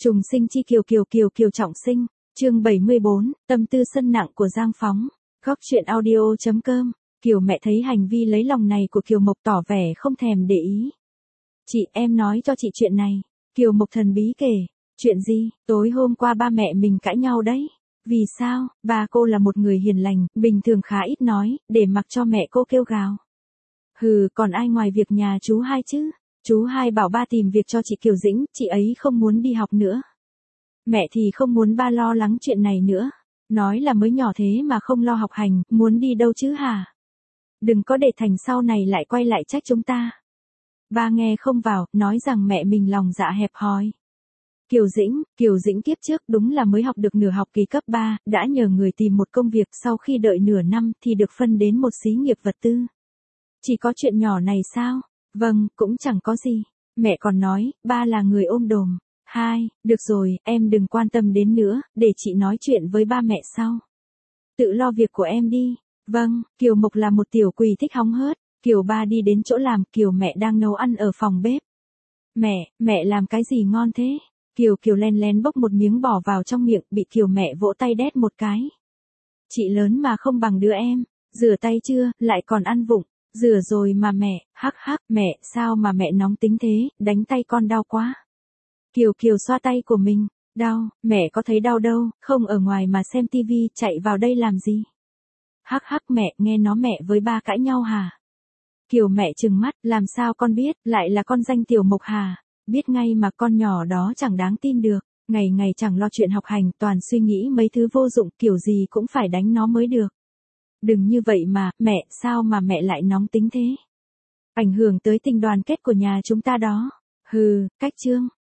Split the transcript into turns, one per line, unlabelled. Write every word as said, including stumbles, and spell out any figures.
Trùng sinh chi kiều kiều kiều kiều trọng sinh, chương bảy mươi bốn, tâm tư sân nặng của Giang Phóng, góc truyện audio.com, Kiều mẹ thấy hành vi lấy lòng này của Kiều Mộc tỏ vẻ không thèm để ý. Chị em nói cho chị chuyện này, Kiều Mộc thần bí kể, chuyện gì, tối hôm qua ba mẹ mình cãi nhau đấy. Vì sao, ba cô là một người hiền lành, bình thường khá ít nói, để mặc cho mẹ cô kêu gào. Hừ, còn ai ngoài việc nhà chú hai chứ? Chú hai bảo ba tìm việc cho chị Kiều Dĩnh, chị ấy không muốn đi học nữa. Mẹ thì không muốn ba lo lắng chuyện này nữa. Nói là mới nhỏ thế mà không lo học hành, muốn đi đâu chứ hả? Đừng có để thành sau này lại quay lại trách chúng ta. Ba nghe không vào, nói rằng mẹ mình lòng dạ hẹp hòi. Kiều Dĩnh, Kiều Dĩnh kiếp trước đúng là mới học được nửa học kỳ cấp ba, đã nhờ người tìm một công việc, sau khi đợi nửa năm thì được phân đến một xí nghiệp vật tư. Chỉ có chuyện nhỏ này sao? Vâng, cũng chẳng có gì. Mẹ còn nói, ba là người ôm đồm. Hai, được rồi, em đừng quan tâm đến nữa, để chị nói chuyện với ba mẹ sau. Tự lo việc của em đi. Vâng, Kiều Mộc là một tiểu quỷ thích hóng hớt. Kiều ba đi đến chỗ làm, Kiều mẹ đang nấu ăn ở phòng bếp. Mẹ, mẹ làm cái gì ngon thế? Kiều Kiều len lén bốc một miếng bỏ vào trong miệng, bị Kiều mẹ vỗ tay đét một cái. Chị lớn mà không bằng đứa em. Rửa tay chưa, lại còn ăn vụng. Rửa rồi mà mẹ, hắc hắc, mẹ, sao mà mẹ nóng tính thế, đánh tay con đau quá. Kiều Kiều xoa tay của mình, đau, mẹ có thấy đau đâu, không ở ngoài mà xem tivi, chạy vào đây làm gì. Hắc hắc mẹ, nghe nó mẹ với ba cãi nhau hả? Kiều mẹ trừng mắt, làm sao con biết, lại là con danh Tiểu Mộc hả? Biết ngay mà con nhỏ đó chẳng đáng tin được, ngày ngày chẳng lo chuyện học hành, toàn suy nghĩ mấy thứ vô dụng, kiểu gì cũng phải đánh nó mới được. Đừng như vậy mà, mẹ, sao mà mẹ lại nóng tính thế? Ảnh hưởng tới tình đoàn kết của nhà chúng ta đó. Hừ, cách trương,